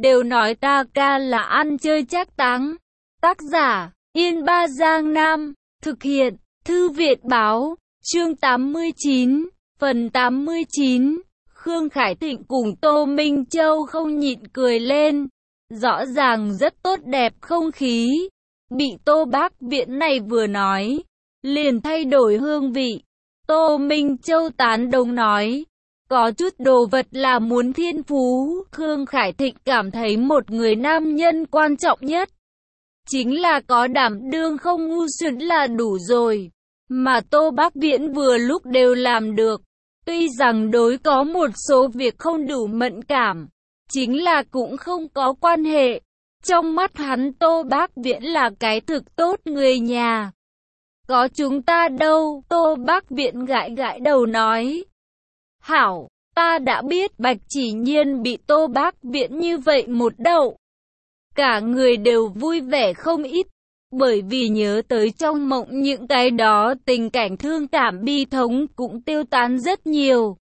đều nói ta ca là ăn chơi trác táng. Tác giả, Yên Ba Giang Nam, thực hiện, Thư viện báo, chương 89, phần 89. Khương Khải Thịnh cùng Tô Minh Châu không nhịn cười lên. Rõ ràng rất tốt đẹp không khí. Bị Tô Bác Viễn này vừa nói, liền thay đổi hương vị. Tô Minh Châu tán đồng nói, có chút đồ vật là muốn thiên phú. Khương Khải Thịnh cảm thấy một người nam nhân quan trọng nhất chính là có đảm đương không ngu xuẩn là đủ rồi. Mà Tô Bác Viễn vừa lúc đều làm được. Tuy rằng đối có một số việc không đủ mẫn cảm, chính là cũng không có quan hệ. Trong mắt hắn Tô Bác Viễn là cái thực tốt người nhà. Có chúng ta đâu, Tô Bác Viễn gãi gãi đầu nói. Hảo, ta đã biết. Bạch Chỉ Nhiên bị Tô Bác Viễn như vậy một đậu. Cả người đều vui vẻ không ít, bởi vì nhớ tới trong mộng những cái đó tình cảnh thương cảm bi thống cũng tiêu tán rất nhiều.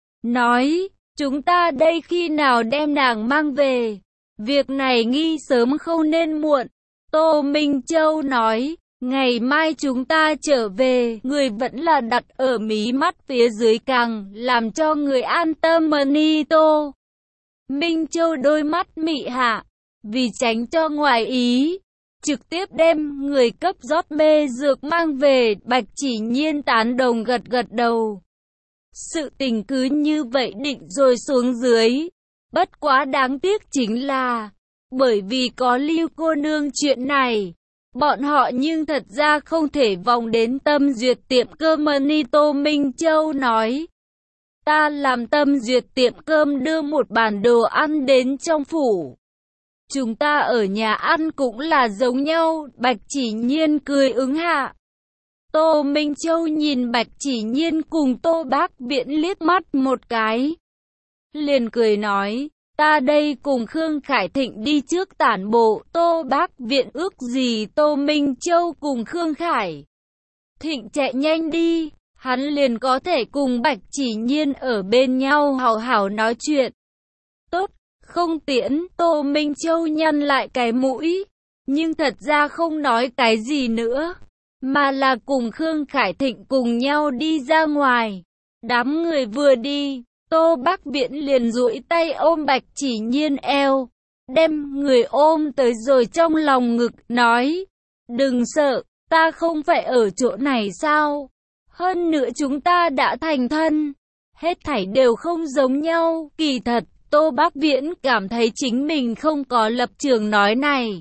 Nói, chúng ta đây khi nào đem nàng mang về? Việc này nghi sớm không nên muộn. Tô Minh Châu nói, ngày mai chúng ta trở về, người vẫn là đặt ở mí mắt phía dưới càng làm cho người an tâm. Tô Minh Châu đôi mắt mị hạ, vì tránh cho ngoài ý, trực tiếp đem người cấp rót mê dược mang về. Bạch Chỉ Nhiên tán đồng gật gật đầu. Sự tình cứ như vậy định rồi xuống dưới. Bất quá đáng tiếc chính là, bởi vì có Lưu cô nương chuyện này, bọn họ nhưng thật ra không thể vòng đến Tâm Duyệt tiệm cơm. Tô Minh Châu nói, ta làm Tâm Duyệt tiệm cơm đưa một bàn đồ ăn đến trong phủ. Chúng ta ở nhà ăn cũng là giống nhau. Bạch Chỉ Nhiên cười ứng hạ. Tô Minh Châu nhìn Bạch Chỉ Nhiên cùng Tô Bác Viễn liếc mắt một cái, liền cười nói, ta đây cùng Khương Khải Thịnh đi trước tản bộ. Tô Bác Viễn ước gì Tô Minh Châu cùng Khương Khải Thịnh chạy nhanh đi, hắn liền có thể cùng Bạch Chỉ Nhiên ở bên nhau hào hào nói chuyện. Tốt, không tiễn. Tô Minh Châu nhăn lại cái mũi, nhưng thật ra không nói cái gì nữa, mà là cùng Khương Khải Thịnh cùng nhau đi ra ngoài. Đám người vừa đi, Tô Bác Viễn liền duỗi tay ôm Bạch Chỉ Nhiên eo, đem người ôm tới rồi trong lòng ngực, nói, đừng sợ, ta không phải ở chỗ này sao? Hơn nữa chúng ta đã thành thân, hết thảy đều không giống nhau. Kỳ thật, Tô Bác Viễn cảm thấy chính mình không có lập trường nói này.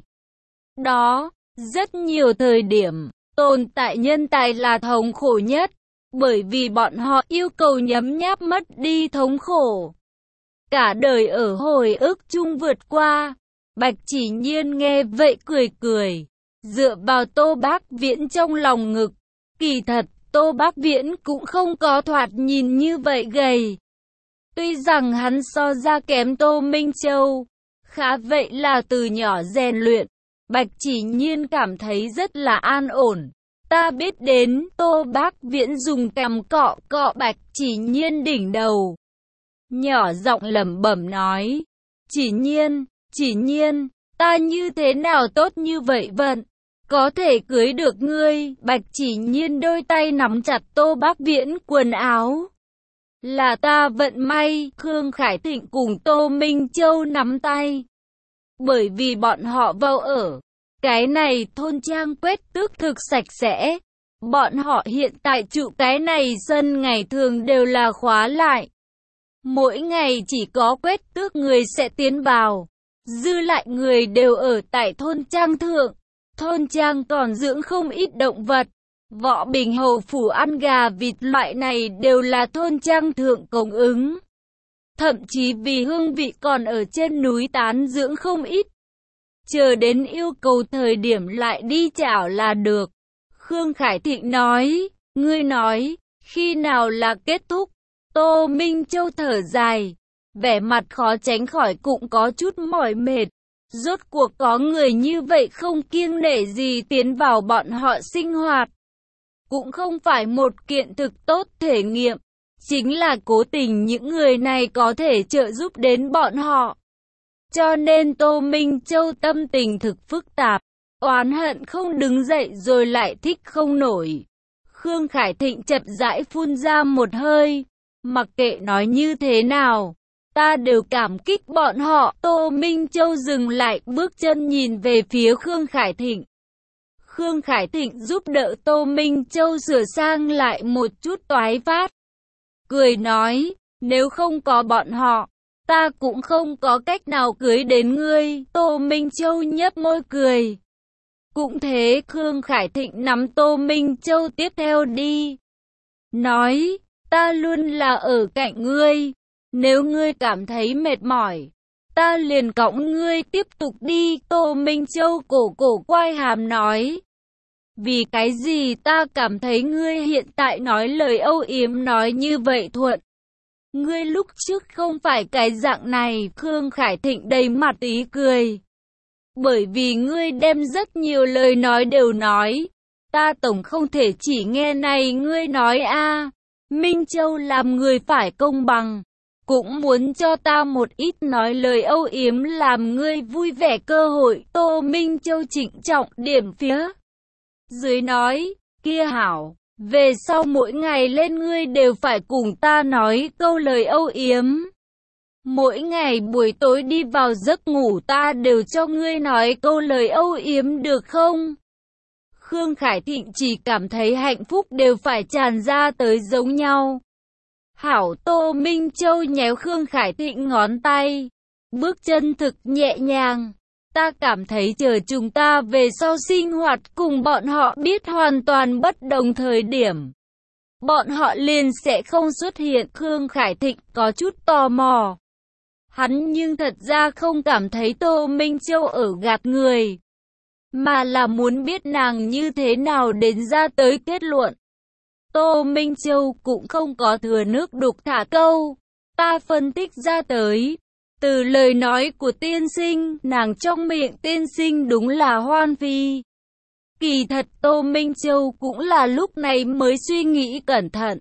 Đó, rất nhiều thời điểm, tồn tại nhân tài là thống khổ nhất, bởi vì bọn họ yêu cầu nhấm nháp mất đi thống khổ. Cả đời ở hồi ức chung vượt qua. Bạch Chỉ Nhiên nghe vậy cười cười, dựa vào Tô Bác Viễn trong lòng ngực. Kỳ thật, Tô Bác Viễn cũng không có thoạt nhìn như vậy gầy. Tuy rằng hắn so ra kém Tô Minh Châu, khá vậy là từ nhỏ rèn luyện. Bạch Chỉ Nhiên cảm thấy rất là an ổn. Ta biết đến. Tô Bác Viễn dùng cằm cọ cọ Bạch Chỉ Nhiên đỉnh đầu, nhỏ giọng lẩm bẩm nói, Chỉ Nhiên, ta như thế nào tốt như vậy vận, có thể cưới được ngươi. Bạch Chỉ Nhiên đôi tay nắm chặt Tô Bác Viễn quần áo. Là ta vận may. Khương Khải Thịnh cùng Tô Minh Châu nắm tay, bởi vì bọn họ vào ở cái này thôn trang quét tước thực sạch sẽ. Bọn họ hiện tại trụ cái này sân ngày thường đều là khóa lại, mỗi ngày chỉ có quét tước người sẽ tiến vào, dư lại người đều ở tại thôn trang thượng. Thôn trang còn dưỡng không ít động vật, Võ Bình Hầu Phủ ăn gà vịt loại này đều là thôn trang thượng cung ứng. Thậm chí vì hương vị còn ở trên núi tán dưỡng không ít. Chờ đến yêu cầu thời điểm lại đi chảo là được. Khương Khải Thịnh nói, ngươi nói, khi nào là kết thúc? Tô Minh Châu thở dài, vẻ mặt khó tránh khỏi cũng có chút mỏi mệt. Rốt cuộc có người như vậy không kiêng nể gì tiến vào bọn họ sinh hoạt, cũng không phải một kiện thực tốt thể nghiệm. Chính là cố tình những người này có thể trợ giúp đến bọn họ. cho nên Tô Minh Châu tâm tình thực phức tạp, oán hận không đứng dậy rồi lại thích không nổi. Khương Khải Thịnh chậm rãi phun ra một hơi, mặc kệ nói như thế nào, ta đều cảm kích bọn họ. Tô Minh Châu dừng lại bước chân nhìn về phía Khương Khải Thịnh. Khương Khải Thịnh giúp đỡ Tô Minh Châu sửa sang lại một chút toái phát, cười nói, nếu không có bọn họ, ta cũng không có cách nào cưới đến ngươi. Tô Minh Châu nhếch môi cười. Cũng thế. Khương Khải Thịnh nắm Tô Minh Châu tiếp theo đi, nói, ta luôn là ở cạnh ngươi, nếu ngươi cảm thấy mệt mỏi, ta liền cõng ngươi tiếp tục đi. Tô Minh Châu cổ quay hàm nói, vì cái gì ta cảm thấy ngươi hiện tại nói lời âu yếm nói như vậy thuận? Ngươi lúc trước không phải cái dạng này. Khương Khải Thịnh đầy mặt ý cười. Bởi vì ngươi đem rất nhiều lời nói đều nói, ta tổng không thể chỉ nghe này ngươi nói a. Minh Châu làm người phải công bằng, cũng muốn cho ta một ít nói lời âu yếm làm ngươi vui vẻ cơ hội. Tô Minh Châu trịnh trọng điểm phía dưới nói, kia hảo, về sau mỗi ngày lên ngươi đều phải cùng ta nói câu lời âu yếm. Mỗi ngày buổi tối đi vào giấc ngủ ta đều cho ngươi nói câu lời âu yếm được không? Khương Khải Thịnh chỉ cảm thấy hạnh phúc đều phải tràn ra tới giống nhau. Hảo. Tô Minh Châu nhéo Khương Khải Thịnh ngón tay, bước chân thực nhẹ nhàng. Ta cảm thấy chờ chúng ta về sau sinh hoạt cùng bọn họ biết hoàn toàn bất đồng thời điểm, bọn họ liền sẽ không xuất hiện. Khương Khải Thịnh có chút tò mò. Hắn nhưng thật ra không cảm thấy Tô Minh Châu ở gạt người, mà là muốn biết nàng như thế nào đến ra tới kết luận. Tô Minh Châu cũng không có thừa nước đục thả câu. Ta phân tích ra tới, từ lời nói của tiên sinh, nàng trong miệng tiên sinh đúng là Hoan Phi. Kỳ thật Tô Minh Châu cũng là lúc này mới suy nghĩ cẩn thận.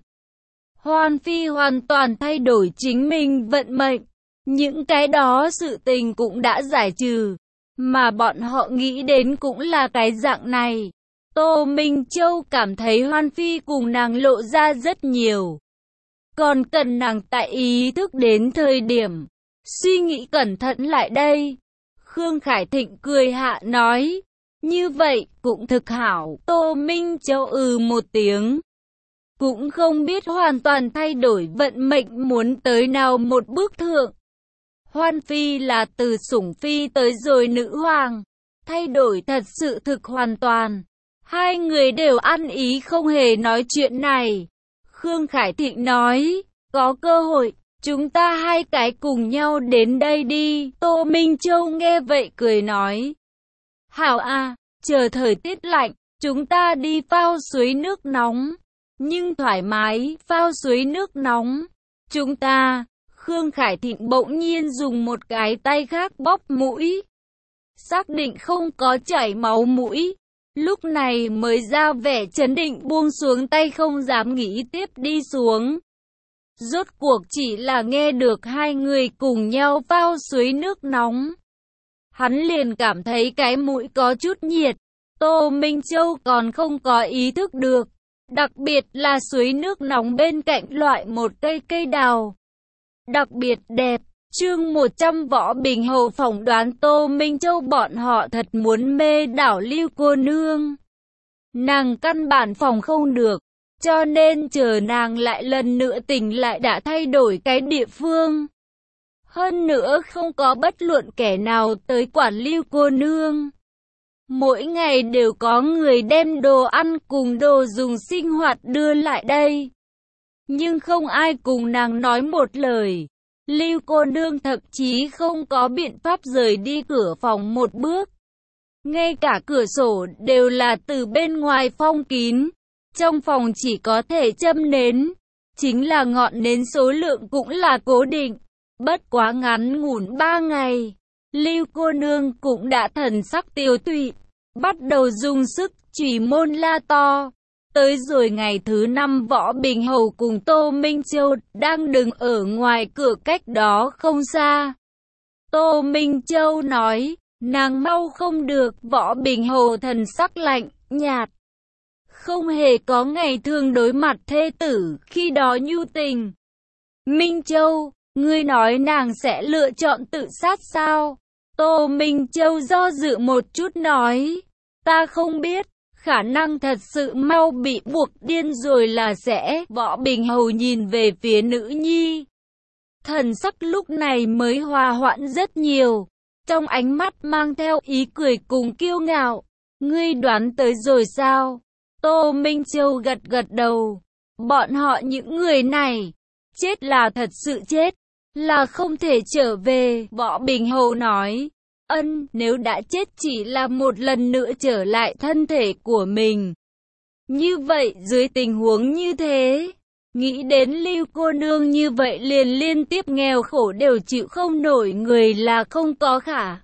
Hoan Phi hoàn toàn thay đổi chính mình vận mệnh. Những cái đó sự tình cũng đã giải trừ, mà bọn họ nghĩ đến cũng là cái dạng này. Tô Minh Châu cảm thấy Hoan Phi cùng nàng lộ ra rất nhiều, còn cần nàng tại ý thức đến thời điểm, suy nghĩ cẩn thận lại đây. Khương Khải Thịnh cười hạ nói, như vậy cũng thực hảo. Tô Minh Châu một tiếng, cũng không biết hoàn toàn thay đổi vận mệnh muốn tới nào một bước thượng. Hoan Phi là từ sủng phi tới rồi nữ hoàng, thay đổi thật sự thực hoàn toàn. Hai người đều ăn ý không hề nói chuyện này. Khương Khải Thịnh nói, có cơ hội, chúng ta hai cái cùng nhau đến đây đi. Tô Minh Châu nghe vậy cười nói, hảo a, chờ thời tiết lạnh, chúng ta đi phao suối nước nóng, nhưng thoải mái, phao suối nước nóng. Chúng ta... Khương Khải Thịnh bỗng nhiên dùng một cái tay khác bóp mũi, xác định không có chảy máu mũi, lúc này mới ra vẻ trấn định buông xuống tay không dám nghĩ tiếp đi xuống. Rốt cuộc chỉ là nghe được hai người cùng nhau phao suối nước nóng, hắn liền cảm thấy cái mũi có chút nhiệt. Tô Minh Châu còn không có ý thức được, đặc biệt là suối nước nóng bên cạnh loại một cây đào đặc biệt đẹp. Chương 100 Võ Bình Hầu phỏng đoán Tô Minh Châu bọn họ thật muốn mê đảo Lưu cô nương. Nàng căn bản phòng không được, cho nên chờ nàng lại lần nữa tỉnh lại đã thay đổi cái địa phương. Hơn nữa không có bất luận kẻ nào tới quản Lưu cô nương. Mỗi ngày đều có người đem đồ ăn cùng đồ dùng sinh hoạt đưa lại đây, nhưng không ai cùng nàng nói một lời. Lưu cô nương thậm chí không có biện pháp rời đi cửa phòng một bước. Ngay cả cửa sổ đều là từ bên ngoài phong kín. Trong phòng chỉ có thể châm nến, chính là ngọn nến số lượng cũng là cố định. Bất quá ngắn ngủn 3 ngày, Lưu cô nương cũng đã thần sắc tiêu tụy, bắt đầu dùng sức chủy môn la to. Tới rồi ngày thứ 5, Võ Bình Hầu cùng Tô Minh Châu đang đứng ở ngoài cửa cách đó không xa. Tô Minh Châu nói, nàng mau không được. Võ Bình Hầu thần sắc lạnh, nhạt. Không hề có ngày thường đối mặt thê tử, khi đó nhu tình. Minh Châu, ngươi nói nàng sẽ lựa chọn tự sát sao? Tô Minh Châu do dự một chút nói, ta không biết, khả năng thật sự mau bị buộc điên rồi là sẽ. Võ Bình Hầu nhìn về phía nữ nhi. Thần sắc lúc này mới hòa hoãn rất nhiều, trong ánh mắt mang theo ý cười cùng kiêu ngạo. Ngươi đoán tới rồi sao? Tô Minh Châu gật gật đầu. Bọn họ những người này, chết là thật sự chết, là không thể trở về. Võ Bình Hầu nói, nếu đã chết chỉ là một lần nữa trở lại thân thể của mình. Như vậy dưới tình huống như thế, nghĩ đến Lưu cô nương như vậy liền liên tiếp nghèo khổ đều chịu không nổi, người là không có khả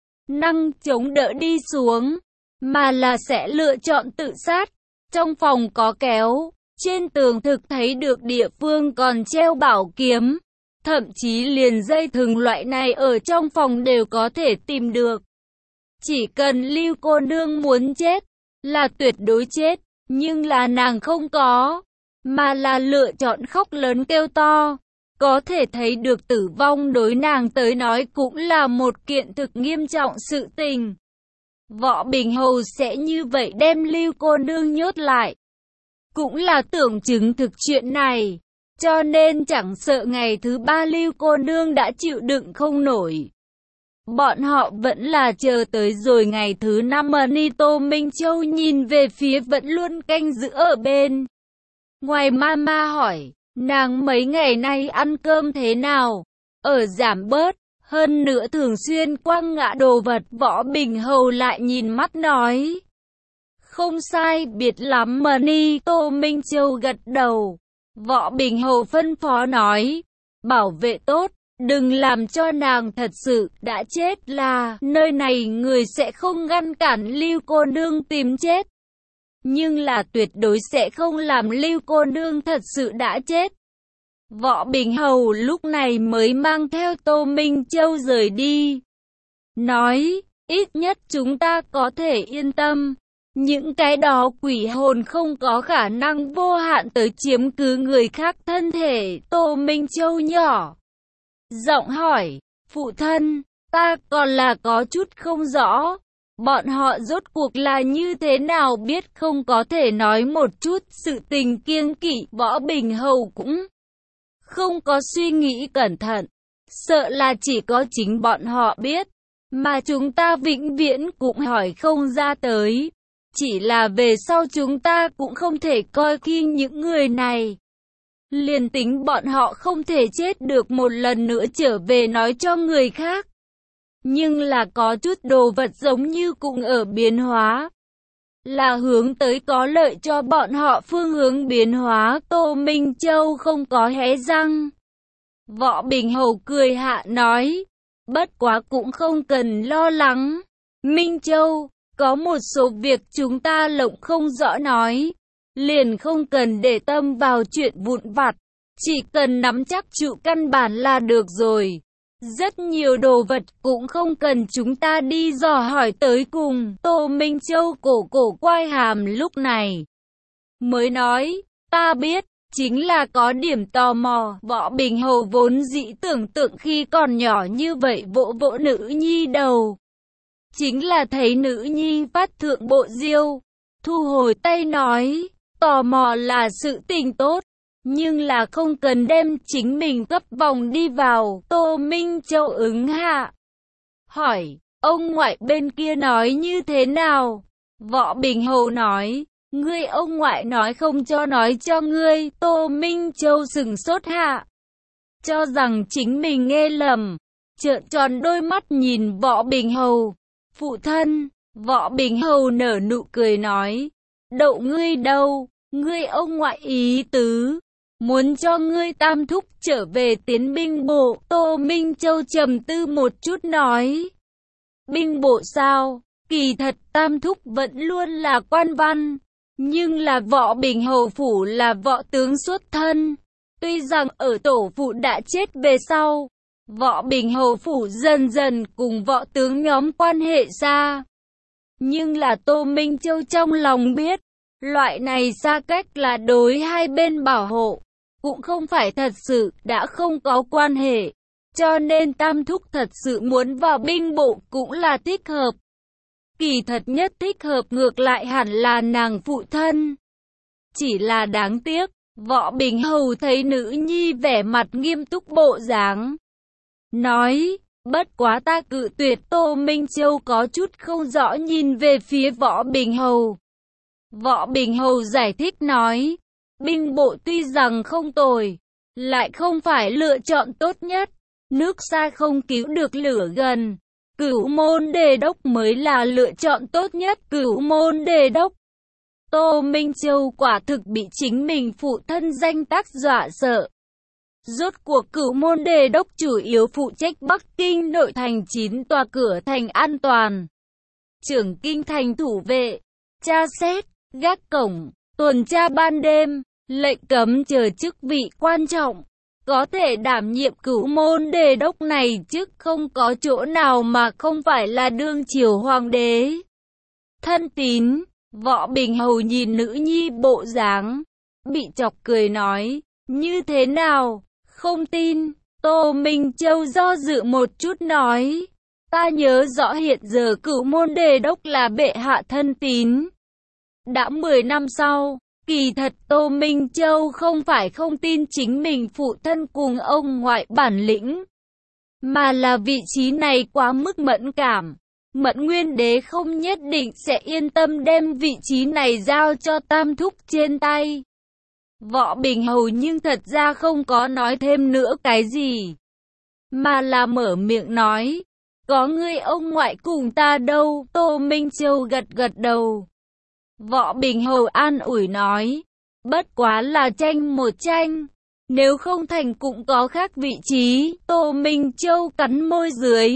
năng chống đỡ đi xuống, mà là sẽ lựa chọn tự sát. Trong phòng có kéo, trên tường thực thấy được địa phương còn treo bảo kiếm, thậm chí liền dây thừng loại này ở trong phòng đều có thể tìm được. Chỉ cần Lưu cô nương muốn chết, là tuyệt đối chết, nhưng là nàng không có, mà là lựa chọn khóc lớn kêu to. Có thể thấy được tử vong đối nàng tới nói cũng là một kiện thực nghiêm trọng sự tình. Võ Bình Hầu sẽ như vậy đem Lưu cô nương nhốt lại, cũng là tưởng chứng thực chuyện này, cho nên chẳng sợ ngày thứ 3 Lưu cô nương đã chịu đựng không nổi. Bọn họ vẫn là chờ tới rồi ngày thứ 5 Tô Minh Châu nhìn về phía vẫn luôn canh giữ ở bên ngoài Mama hỏi, nàng mấy ngày nay ăn cơm thế nào? Ở giảm bớt, hơn nữa thường xuyên quăng ngã đồ vật. Võ Bình Hầu lại nhìn mắt nói, không sai biệt lắm Tô Minh Châu gật đầu. Võ Bình Hầu phân phó nói, bảo vệ tốt, đừng làm cho nàng thật sự đã chết là nơi này người sẽ không ngăn cản Lưu cô nương tìm chết. Nhưng là tuyệt đối sẽ không làm Lưu cô nương thật sự đã chết. Võ Bình Hầu lúc này mới mang theo Tô Minh Châu rời đi. Nói, ít nhất chúng ta có thể yên tâm. Những cái đó quỷ hồn không có khả năng vô hạn tới chiếm cứ người khác thân thể. Tô Minh Châu nhỏ giọng hỏi, phụ thân, ta còn là có chút không rõ. Bọn họ rốt cuộc là như thế nào biết không có thể nói một chút sự tình kiêng kỵ. Võ Bình Hầu cũng không có suy nghĩ cẩn thận, sợ là chỉ có chính bọn họ biết, mà chúng ta vĩnh viễn cũng hỏi không ra tới. Chỉ là về sau chúng ta cũng không thể coi khinh những người này. Liền tính bọn họ không thể chết được một lần nữa trở về nói cho người khác. Nhưng là có chút đồ vật giống như cũng ở biến hóa, là hướng tới có lợi cho bọn họ phương hướng biến hóa. Tô Minh Châu không có hé răng. Võ Bình Hầu cười hạ nói, bất quá cũng không cần lo lắng. Minh Châu, có một số việc chúng ta lộng không rõ nói, liền không cần để tâm vào chuyện vụn vặt, chỉ cần nắm chắc trụ căn bản là được rồi. Rất nhiều đồ vật cũng không cần chúng ta đi dò hỏi tới cùng. Tô Minh Châu cổ quay hàm lúc này mới nói, ta biết, chính là có điểm tò mò. Võ Bình Hầu vốn dĩ tưởng tượng khi còn nhỏ như vậy vỗ vỗ nữ nhi đầu, chính là thấy nữ nhi phát thượng bộ diêu, thu hồi tay nói, tò mò là sự tình tốt, nhưng là không cần đem chính mình cấp vòng đi vào. Tô Minh Châu ứng hạ, hỏi, ông ngoại bên kia nói như thế nào? Võ Bình Hầu nói, ngươi ông ngoại nói không cho nói cho ngươi. Tô Minh Châu sừng sốt hạ, cho rằng chính mình nghe lầm, trợn tròn đôi mắt nhìn Võ Bình Hầu. Phụ thân. Võ Bình Hầu nở nụ cười nói, đậu ngươi đâu, ngươi ông ngoại ý tứ muốn cho ngươi tam thúc trở về tiến binh bộ. Tô Minh Châu trầm tư một chút nói, binh bộ sao? Kỳ thật tam thúc vẫn luôn là quan văn, nhưng là Võ Bình Hầu phủ là võ tướng xuất thân. Tuy rằng ở tổ phụ đã chết về sau, Võ Bình Hầu phủ dần dần cùng võ tướng nhóm quan hệ xa. Nhưng là Tô Minh Châu trong lòng biết, loại này xa cách là đối hai bên bảo hộ, cũng không phải thật sự đã không có quan hệ. Cho nên Tam Thúc thật sự muốn vào binh bộ cũng là thích hợp. Kỳ thật nhất thích hợp ngược lại hẳn là nàng phụ thân. Chỉ là đáng tiếc, Võ Bình Hầu thấy nữ nhi vẻ mặt nghiêm túc bộ dáng. Nói, bất quá ta cự tuyệt. Tô Minh Châu có chút không rõ nhìn về phía Võ Bình Hầu. Võ Bình Hầu giải thích nói, binh bộ tuy rằng không tồi, lại không phải lựa chọn tốt nhất. Nước xa không cứu được lửa gần. Cửu môn đề đốc mới là lựa chọn tốt nhất. Cửu môn đề đốc. Tô Minh Châu quả thực bị chính mình phụ thân danh tác dọa sợ. Rốt cuộc Cửu môn đề đốc chủ yếu phụ trách Bắc Kinh nội thành 9 tòa cửa thành an toàn. Trưởng kinh thành thủ vệ, tra xét, gác cổng, tuần tra ban đêm, lệnh cấm chờ chức vị quan trọng. Có thể đảm nhiệm Cửu môn đề đốc này chứ không có chỗ nào mà không phải là đương triều hoàng đế. Thân tín, Võ Bình Hầu nhìn nữ nhi bộ dáng, bị chọc cười nói, như thế nào, không tin. Tô Minh Châu do dự một chút nói, ta nhớ rõ hiện giờ Cửu môn đề đốc là bệ hạ thân tín. Đã 10 năm sau, kỳ thật Tô Minh Châu không phải không tin chính mình phụ thân cùng ông ngoại bản lĩnh, mà là vị trí này quá mức mẫn cảm. Mẫn Nguyên Đế không nhất định sẽ yên tâm đem vị trí này giao cho Tam Thúc trên tay. Võ Bình Hầu nhưng thật ra không có nói thêm nữa cái gì, mà là mở miệng nói, có người ông ngoại cùng ta đâu. Tô Minh Châu gật gật đầu. Võ Bình Hầu an ủi nói, bất quá là tranh một tranh, nếu không thành cũng có khác vị trí. Tô Minh Châu cắn môi dưới.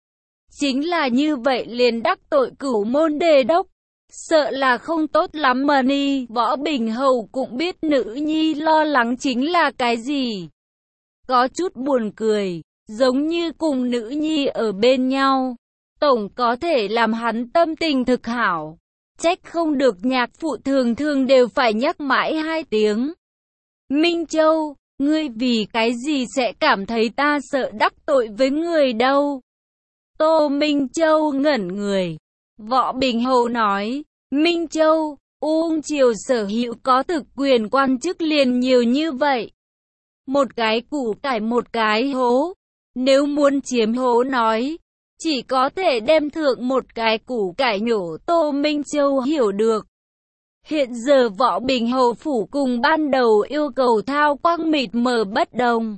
Chính là như vậy liền đắc tội Cửu môn đề đốc, sợ là không tốt lắm mà ni. Võ Bình Hầu cũng biết nữ nhi lo lắng chính là cái gì. Có chút buồn cười, giống như cùng nữ nhi ở bên nhau, tổng có thể làm hắn tâm tình thực hảo. Trách không được nhạc phụ thường thường đều phải nhắc mãi 2 tiếng. Minh Châu, ngươi vì cái gì sẽ cảm thấy ta sợ đắc tội với người đâu? Tô Minh Châu ngẩn người. Võ Bình Hầu nói, Minh Châu, Ung triều sở hữu có thực quyền quan chức liền nhiều như vậy. Một cái củ cải một cái hố. Nếu muốn chiếm hố nói, chỉ có thể đem thượng một cái củ cải nhổ. Tô Minh Châu hiểu được. Hiện giờ Võ Bình Hầu phủ cùng ban đầu yêu cầu thao quang mịt mờ bất đồng.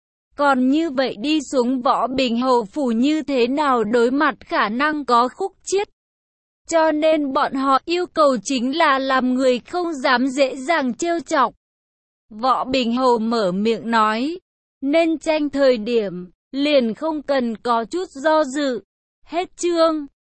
Còn như vậy đi xuống Võ Bình Hầu phủ như thế nào đối mặt khả năng có khúc chiết. Cho nên bọn họ yêu cầu chính là làm người không dám dễ dàng trêu chọc. Võ Bình Hầu mở miệng nói, nên tranh thời điểm, liền không cần có chút do dự. Hết chương.